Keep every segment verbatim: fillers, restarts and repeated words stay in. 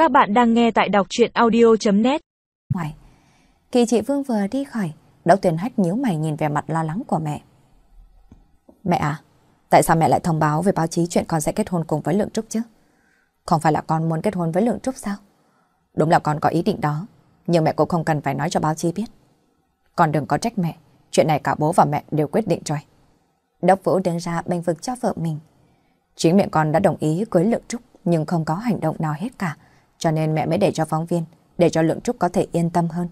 Các bạn đang nghe tại đọc truyện audio chấm net. Ngoài, Kỳ chị Vương vừa đi khỏi, Đỗ Tuyền Hách nhíu mày nhìn về mặt lo lắng của mẹ. Mẹ à, tại sao mẹ lại thông báo về báo chí chuyện con sẽ kết hôn cùng với Lượng Trúc chứ? Không phải là con muốn kết hôn với Lượng Trúc sao? Đúng là con có ý định đó, nhưng mẹ cũng không cần phải nói cho báo chí biết. Con đừng có trách mẹ, chuyện này cả bố và mẹ đều quyết định rồi. Đốc Vũ đứng ra bênh vực cho vợ mình. Chính miệng con đã đồng ý cưới Lượng Trúc, nhưng không có hành động nào hết cả, cho nên mẹ mới để cho phóng viên, để cho Lượng Trúc có thể yên tâm hơn.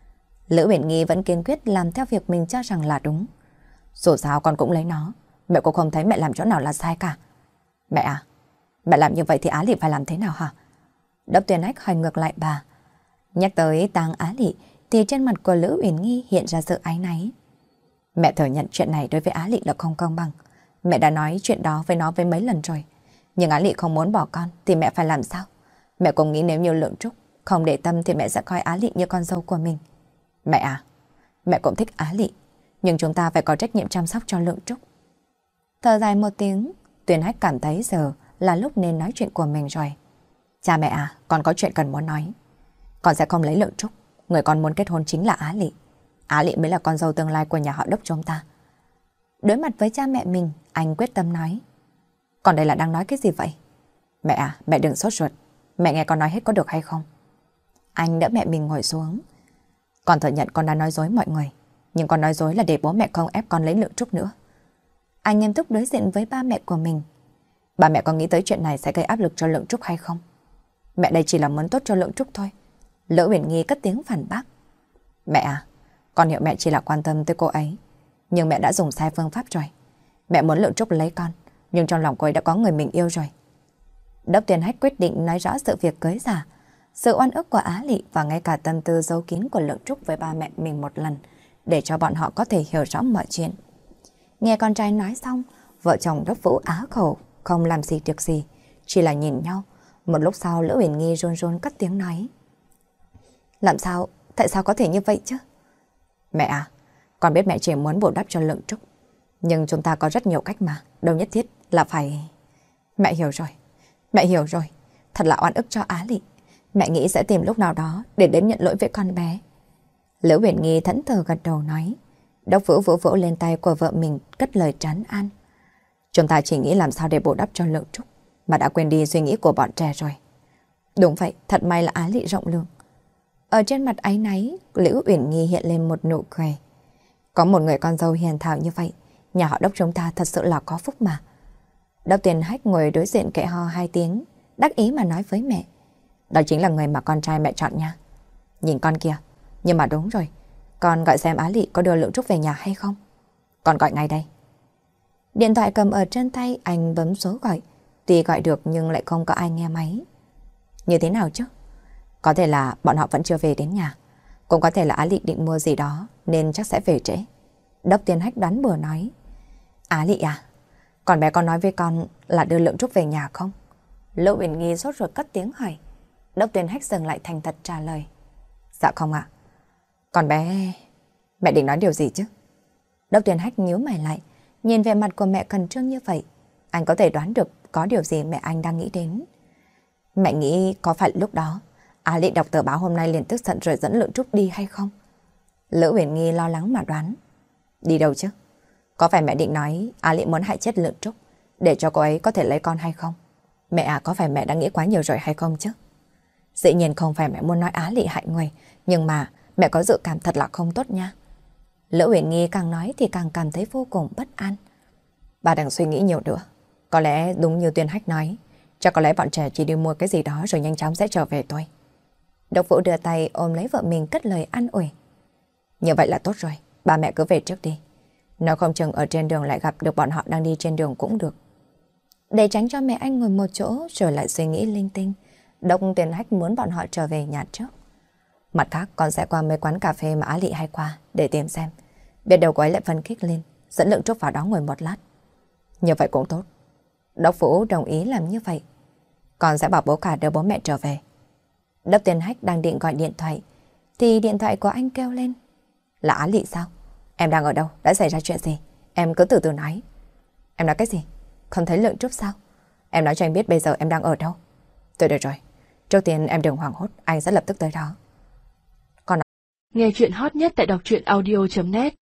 Lữ Uyển Nghi vẫn kiên quyết làm theo việc mình cho rằng là đúng. Dù sao con cũng lấy nó, mẹ cũng không thấy mẹ làm chỗ nào là sai cả. Mẹ à, mẹ làm như vậy thì Á Lị phải làm thế nào hả? Đốc Tuyền Hách hỏi ngược lại bà. Nhắc tới tang Á Lị thì trên mặt của Lữ Uyển Nghi hiện ra sự áy náy. Mẹ thừa nhận chuyện này đối với Á Lị là không công bằng. Mẹ đã nói chuyện đó với nó với mấy lần rồi. Nhưng Á Lị không muốn bỏ con thì mẹ phải làm sao? Mẹ cũng nghĩ nếu như Lượng Trúc không để tâm thì mẹ sẽ coi Á Lị như con dâu của mình. Mẹ à, mẹ cũng thích Á Lị, nhưng chúng ta phải có trách nhiệm chăm sóc cho Lượng Trúc. Thở dài một tiếng, Tuyền Hách cảm thấy giờ là lúc nên nói chuyện của mình rồi. Cha mẹ à, con có chuyện cần muốn nói. Con sẽ không lấy Lượng Trúc, người con muốn kết hôn chính là Á Lị. Á Lị mới là con dâu tương lai của nhà họ Đốc chúng ta. Đối mặt với cha mẹ mình, anh quyết tâm nói. Còn đây là đang nói cái gì vậy? Mẹ à, mẹ đừng sốt ruột. Mẹ nghe con nói hết có được hay không? Anh đỡ mẹ mình ngồi xuống. Con thừa nhận con đã nói dối mọi người, nhưng con nói dối là để bố mẹ không ép con lấy Lượng Trúc nữa. Anh nghiêm túc đối diện với ba mẹ của mình. Ba mẹ có nghĩ tới chuyện này sẽ gây áp lực cho Lượng Trúc hay không? Mẹ đây chỉ là muốn tốt cho Lượng Trúc thôi. Lữ Uyển Nghi cất tiếng phản bác. Mẹ à, con hiểu mẹ chỉ là quan tâm tới cô ấy, nhưng mẹ đã dùng sai phương pháp rồi. Mẹ muốn Lượng Trúc lấy con, nhưng trong lòng cô ấy đã có người mình yêu rồi. Đốc Tuyền Hách quyết định nói rõ sự việc cưới giả, sự oan ức của Á Lị và ngay cả tâm tư giấu kín của Lượng Trúc với ba mẹ mình một lần, để cho bọn họ có thể hiểu rõ mọi chuyện. Nghe con trai nói xong, vợ chồng Đốc Vũ á khẩu, không làm gì được gì, chỉ là nhìn nhau. Một lúc sau Lữ Uyển Nghi run run cất tiếng nói. Làm sao, tại sao có thể như vậy chứ? Mẹ à, con biết mẹ chỉ muốn bù đắp cho Lượng Trúc, nhưng chúng ta có rất nhiều cách mà, đâu nhất thiết là phải... Mẹ hiểu rồi, mẹ hiểu rồi, thật là oan ức cho Á Lị. Mẹ nghĩ sẽ tìm lúc nào đó để đến nhận lỗi với con bé. Lữ Uyển Nghi thẫn thờ gật đầu nói. Đốc Vũ vỗ vỗ lên tay của vợ mình cất lời trấn an. Chúng ta chỉ nghĩ làm sao để bù đắp cho Lượng Trúc, mà đã quên đi suy nghĩ của bọn trẻ rồi. Đúng vậy, thật may là Á Lị rộng lượng. Ở trên mặt áy náy, Lữ Uyển Nghi hiện lên một nụ cười. Có một người con dâu hiền thảo như vậy, nhà họ Đốc chúng ta thật sự là có phúc mà. Đốc Tuyền Hách ngồi đối diện kệ ho hai tiếng, đắc ý mà nói với mẹ. Đó chính là người mà con trai mẹ chọn nha. Nhìn con kìa, nhưng mà đúng rồi, con gọi xem Á Lị có đưa Lượng Trúc về nhà hay không. Con gọi ngay đây. Điện thoại cầm ở trên tay, anh bấm số gọi. Tuy gọi được nhưng lại không có ai nghe máy. Như thế nào chứ? Có thể là bọn họ vẫn chưa về đến nhà, cũng có thể là Á Lị định mua gì đó nên chắc sẽ về trễ. Đốc Tuyền Hách đoán bừa nói. Á Lị à, còn bé con nói với con là đưa Lượng Trúc về nhà không? Lữ Uyển Nghi sốt ruột cất tiếng hỏi. Đốc Tuyền Hách dừng lại thành thật trả lời. Dạ không ạ. Còn bé... Mẹ định nói điều gì chứ? Đốc Tuyền Hách nhíu mày lại, nhìn về mặt của mẹ khẩn trương như vậy. Anh có thể đoán được có điều gì mẹ anh đang nghĩ đến. Mẹ nghĩ có phải lúc đó Á Lị đọc tờ báo hôm nay liền tức giận rồi dẫn Lượng Trúc đi hay không? Lữ Uyển Nghi lo lắng mà đoán. Đi đâu chứ? Có phải mẹ định nói Á Lị muốn hại chết Lượng Trúc để cho cô ấy có thể lấy con hay không? Mẹ à, có phải mẹ đã nghĩ quá nhiều rồi hay không chứ? Dĩ nhiên không phải mẹ muốn nói Á Lị hại người, nhưng mà mẹ có dự cảm thật là không tốt nha. Lữ Uyển Nghi càng nói thì càng cảm thấy vô cùng bất an. Bà đừng suy nghĩ nhiều nữa. Có lẽ đúng như Tuyền Hách nói, chắc có lẽ bọn trẻ chỉ đi mua cái gì đó rồi nhanh chóng sẽ trở về thôi. Đốc Vũ đưa tay ôm lấy vợ mình cất lời an ủi. Như vậy là tốt rồi, ba mẹ cứ về trước đi. Nếu không chừng ở trên đường lại gặp được bọn họ đang đi trên đường cũng được. Để tránh cho mẹ anh ngồi một chỗ rồi lại suy nghĩ linh tinh, Đốc Tuyền Hách muốn bọn họ trở về nhà trước. Mặt khác con sẽ qua mấy quán cà phê mà Á Lị hay qua để tìm xem. Biết đâu cô ấy lại phấn khích lên, dẫn Lượng Trúc vào đó ngồi một lát. Như vậy cũng tốt. Đốc Vũ đồng ý làm như vậy. Con sẽ bảo bố cả đưa bố mẹ trở về. Đốc Tuyền Hách đang định gọi điện thoại thì điện thoại của anh kêu lên. Là Á Lị sao? Em đang ở đâu? Đã xảy ra chuyện gì? Em cứ từ từ nói. Em nói cái gì? Không thấy Lượng Trúc sao? Em nói cho anh biết bây giờ em đang ở đâu. Thôi được rồi, Trước tiên em đừng hoảng hốt, anh sẽ lập tức tới đó. Nghe chuyện hot nhất tại đọc truyện audio chấm net